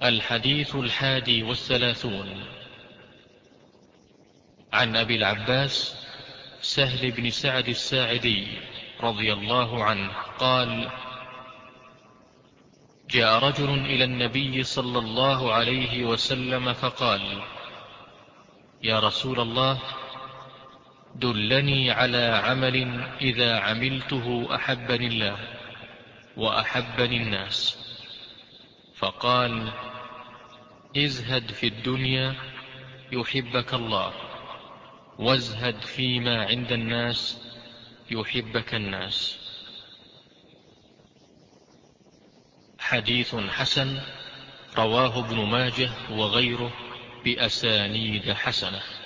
الحديث 31 عن أبي العباس سهل بن سعد الساعدي رضي الله عنه قال: جاء رجل إلى النبي صلى الله عليه وسلم فقال: يا رسول الله، دلني على عمل إذا عملته أحبني الله وأحبني الناس. فقال: ازهد في الدنيا يحبك الله، وازهد فيما عند الناس يحبك الناس. حديث حسن، رواه ابن ماجه وغيره بأسانيد حسنة.